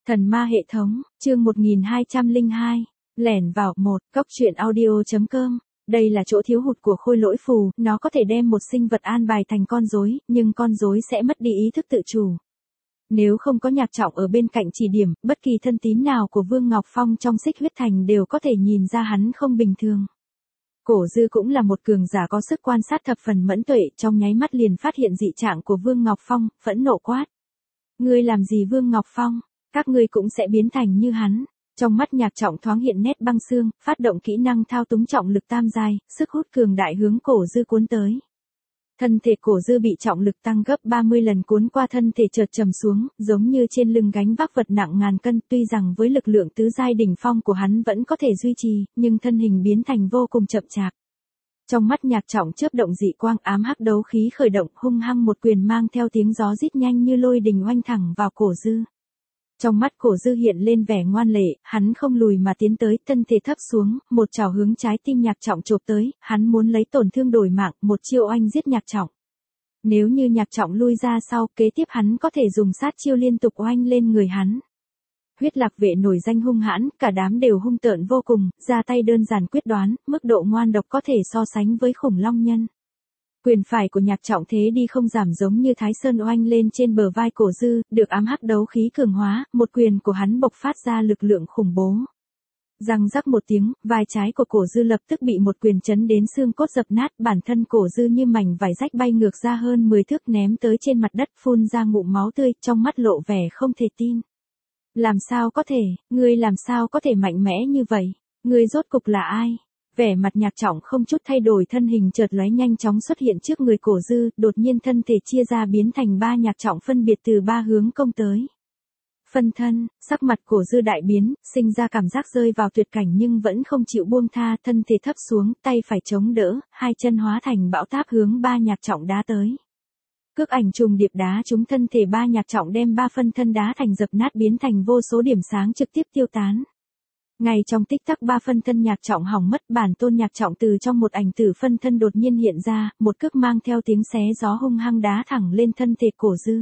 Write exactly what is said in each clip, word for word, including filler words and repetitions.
Thần ma hệ thống, chương một nghìn hai trăm lẻ hai, lẻn vào một, cốc truyện audio.com. Đây là chỗ thiếu hụt của khôi lỗi phù, nó có thể đem một sinh vật an bài thành con rối, nhưng con rối sẽ mất đi ý thức tự chủ. Nếu không có Nhạc Trọng ở bên cạnh chỉ điểm, bất kỳ thân tín nào của Vương Ngọc Phong trong Xích Huyết Thành đều có thể nhìn ra hắn không bình thường. Cổ Dư cũng là một cường giả có sức quan sát thập phần mẫn tuệ, trong nháy mắt liền phát hiện dị trạng của Vương Ngọc Phong, phẫn nộ quát. Ngươi làm gì Vương Ngọc Phong? Các ngươi cũng sẽ biến thành như hắn. Trong mắt Nhạc Trọng thoáng hiện nét băng xương, phát động kỹ năng thao túng trọng lực tam giai, sức hút cường đại hướng Cổ Dư cuốn tới. Thân thể Cổ Dư bị trọng lực tăng gấp ba mươi lần cuốn qua thân thể chợt trầm xuống, giống như trên lưng gánh vác vật nặng ngàn cân, tuy rằng với lực lượng tứ giai đỉnh phong của hắn vẫn có thể duy trì, nhưng thân hình biến thành vô cùng chậm chạp. Trong mắt Nhạc Trọng chớp động dị quang, ám hắc đấu khí khởi động, hung hăng một quyền mang theo tiếng gió rít nhanh như lôi đình oanh thẳng vào Cổ Dư. Trong mắt Cổ Dư hiện lên vẻ ngoan lệ, hắn không lùi mà tiến tới, thân thể thấp xuống, một chảo hướng trái tim Nhạc Trọng chộp tới, hắn muốn lấy tổn thương đổi mạng, một chiêu oanh giết Nhạc Trọng. Nếu như Nhạc Trọng lui ra sau, kế tiếp hắn có thể dùng sát chiêu liên tục oanh lên người hắn. Huyết Lạc Vệ nổi danh hung hãn, cả đám đều hung tợn vô cùng, ra tay đơn giản quyết đoán, mức độ ngoan độc có thể so sánh với khủng long nhân. Quyền phải của Nhạc Trọng thế đi không giảm, giống như Thái Sơn oanh lên trên bờ vai Cổ Dư, được ám hắc đấu khí cường hóa, một quyền của hắn bộc phát ra lực lượng khủng bố. Răng rắc một tiếng, vai trái của Cổ Dư lập tức bị một quyền chấn đến xương cốt dập nát, bản thân Cổ Dư như mảnh vải rách bay ngược ra hơn mười thước ném tới trên mặt đất, phun ra ngụm máu tươi, trong mắt lộ vẻ không thể tin. Làm sao có thể, ngươi làm sao có thể mạnh mẽ như vậy? Ngươi rốt cục là ai? Vẻ mặt Nhạc Trọng không chút thay đổi, thân hình chợt lóe nhanh chóng xuất hiện trước người Cổ Dư, đột nhiên thân thể chia ra biến thành ba Nhạc Trọng phân biệt từ ba hướng công tới. Phân thân, sắc mặt Cổ Dư đại biến, sinh ra cảm giác rơi vào tuyệt cảnh nhưng vẫn không chịu buông tha, thân thể thấp xuống, tay phải chống đỡ, hai chân hóa thành bão táp hướng ba Nhạc Trọng đá tới. Cước ảnh trùng điệp đá trúng thân thể ba Nhạc Trọng, đem ba phân thân đá thành dập nát biến thành vô số điểm sáng trực tiếp tiêu tán. Ngay trong tích tắc ba phân thân Nhạc Trọng hỏng mất, bản tôn Nhạc Trọng từ trong một ảnh tử phân thân đột nhiên hiện ra, một cước mang theo tiếng xé gió hung hăng đá thẳng lên thân thể Cổ Dư.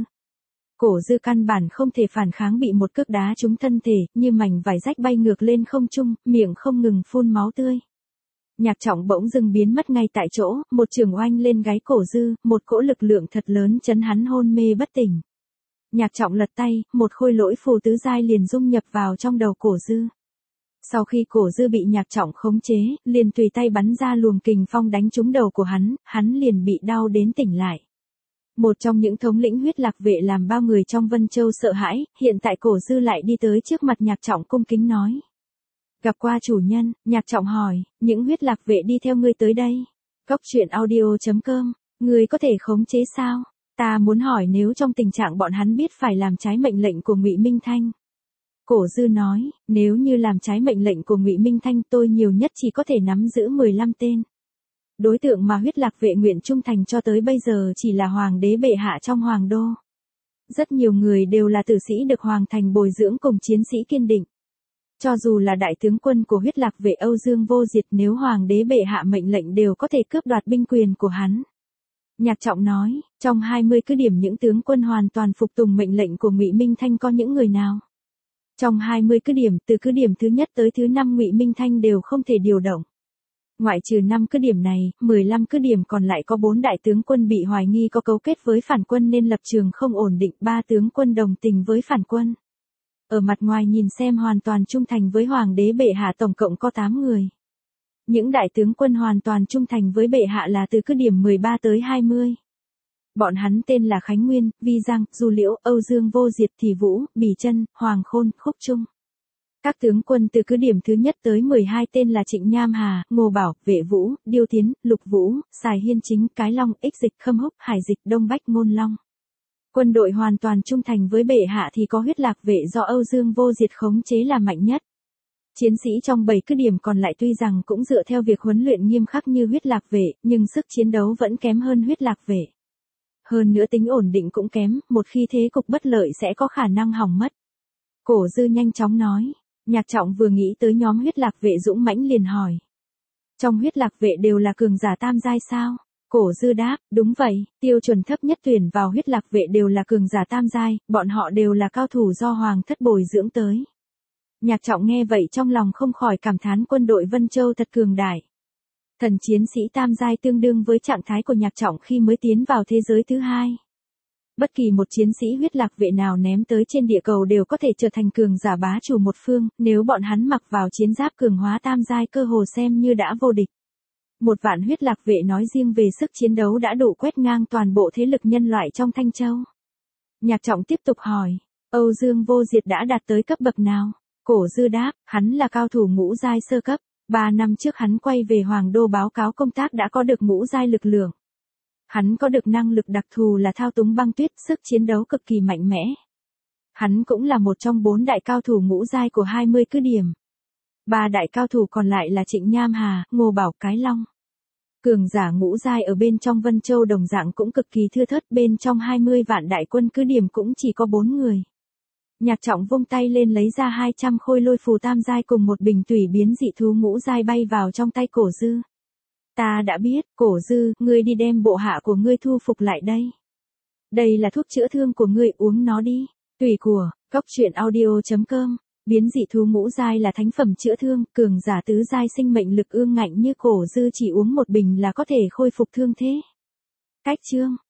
Cổ Dư căn bản không thể phản kháng, bị một cước đá trúng thân thể, như mảnh vải rách bay ngược lên không trung, miệng không ngừng phun máu tươi. Nhạc Trọng bỗng dưng biến mất ngay tại chỗ, một trường oanh lên gáy Cổ Dư, một cỗ lực lượng thật lớn chấn hắn hôn mê bất tỉnh. Nhạc Trọng lật tay, một khôi lỗi phù tứ giai liền dung nhập vào trong đầu Cổ Dư. Sau khi Cổ Dư bị Nhạc Trọng khống chế, liền tùy tay bắn ra luồng kình phong đánh trúng đầu của hắn, hắn liền bị đau đến tỉnh lại. Một trong những thống lĩnh Huyết Lạc Vệ làm bao người trong Vân Châu sợ hãi, hiện tại Cổ Dư lại đi tới trước mặt Nhạc Trọng cung kính nói. Gặp qua chủ nhân, Nhạc Trọng hỏi, những Huyết Lạc Vệ đi theo ngươi tới đây. Cốc truyện audio.com, ngươi có thể khống chế sao? Ta muốn hỏi nếu trong tình trạng bọn hắn biết phải làm trái mệnh lệnh của Ngụy Minh Thanh. Cổ Dư nói, nếu như làm trái mệnh lệnh của Ngụy Minh Thanh, tôi nhiều nhất chỉ có thể nắm giữ mười lăm tên. Đối tượng mà Huyết Lạc Vệ nguyện trung thành cho tới bây giờ chỉ là Hoàng đế bệ hạ trong Hoàng đô. Rất nhiều người đều là tử sĩ được Hoàng thành bồi dưỡng cùng chiến sĩ kiên định. Cho dù là đại tướng quân của Huyết Lạc Vệ Âu Dương Vô Diệt, nếu Hoàng đế bệ hạ mệnh lệnh đều có thể cướp đoạt binh quyền của hắn. Nhạc Trọng nói, trong hai mươi cứ điểm những tướng quân hoàn toàn phục tùng mệnh lệnh của Ngụy Minh Thanh có những người nào? Trong hai mươi cứ điểm, từ cứ điểm thứ nhất tới thứ năm Ngụy Minh Thanh đều không thể điều động. Ngoại trừ năm cứ điểm này, mười lăm cứ điểm còn lại có bốn đại tướng quân bị hoài nghi có cấu kết với phản quân nên lập trường không ổn định, ba tướng quân đồng tình với phản quân. Ở mặt ngoài nhìn xem hoàn toàn trung thành với Hoàng đế bệ hạ tổng cộng có tám người. Những đại tướng quân hoàn toàn trung thành với bệ hạ là từ cứ điểm mười ba tới hai mươi. Bọn hắn tên là Khánh Nguyên, Vi Giang, Du Liễu, Âu Dương Vô Diệt, Thì Vũ, Bỉ Chân, Hoàng Khôn, Khúc Trung. Các tướng quân từ cứ điểm thứ nhất tới mười hai tên là Trịnh Nham Hà, Ngô Bảo, Vệ Vũ, Điêu Tiến, Lục Vũ, Sài Hiên Chính, Cái Long, Ích Dịch, Khâm Húc, Hải Dịch, Đông Bách, Ngôn Long. Quân đội hoàn toàn trung thành với bệ hạ thì có Huyết Lạc Vệ do Âu Dương Vô Diệt khống chế là mạnh nhất. Chiến sĩ trong bảy cứ điểm còn lại tuy rằng cũng dựa theo việc huấn luyện nghiêm khắc như Huyết Lạc Vệ, nhưng sức chiến đấu vẫn kém hơn Huyết Lạc Vệ. Hơn nữa tính ổn định cũng kém, một khi thế cục bất lợi sẽ có khả năng hỏng mất. Cổ Dư nhanh chóng nói, Nhạc Trọng vừa nghĩ tới nhóm Huyết Lạc Vệ dũng mãnh liền hỏi. Trong Huyết Lạc Vệ đều là cường giả tam giai sao? Cổ Dư đáp, đúng vậy, tiêu chuẩn thấp nhất tuyển vào huyết lạc vệ đều là cường giả tam giai, bọn họ đều là cao thủ do hoàng thất bồi dưỡng tới. Nhạc Trọng nghe vậy trong lòng không khỏi cảm thán quân đội Vân Châu thật cường đại. Thần chiến sĩ tam giai tương đương với trạng thái của Nhạc Trọng khi mới tiến vào thế giới thứ hai. Bất kỳ một chiến sĩ huyết lạc vệ nào ném tới trên địa cầu đều có thể trở thành cường giả bá chủ một phương, nếu bọn hắn mặc vào chiến giáp cường hóa tam giai cơ hồ xem như đã vô địch. Một vạn huyết lạc vệ nói riêng về sức chiến đấu đã đủ quét ngang toàn bộ thế lực nhân loại trong Thanh Châu. Nhạc Trọng tiếp tục hỏi, Âu Dương Vô Diệt đã đạt tới cấp bậc nào? Cổ Dư đáp, hắn là cao thủ ngũ giai sơ cấp, ba năm trước hắn quay về Hoàng Đô báo cáo công tác đã có được ngũ giai lực lượng. Hắn có được năng lực đặc thù là thao túng băng tuyết, sức chiến đấu cực kỳ mạnh mẽ. Hắn cũng là một trong bốn đại cao thủ ngũ giai của hai mươi cứ điểm. Ba đại cao thủ còn lại là Trịnh Nham Hà, Ngô Bảo, Cái Long. Cường giả ngũ giai ở bên trong Vân Châu đồng dạng cũng cực kỳ thưa thớt, bên trong hai mươi vạn đại quân cứ điểm cũng chỉ có bốn người. Nhạc Trọng vung tay lên lấy ra hai trăm khôi lôi phù tam giai cùng một bình tùy biến dị thú ngũ giai bay vào trong tay Cổ Dư. Ta đã biết, Cổ Dư, ngươi đi đem bộ hạ của ngươi thu phục lại đây. Đây là thuốc chữa thương của ngươi, uống nó đi. Tùy của, cốc truyện audio chấm com. Biến dị thú ngũ giai là thánh phẩm chữa thương, cường giả tứ giai sinh mệnh lực ương ngạnh như Cổ Dư chỉ uống một bình là có thể khôi phục thương thế. Cách chương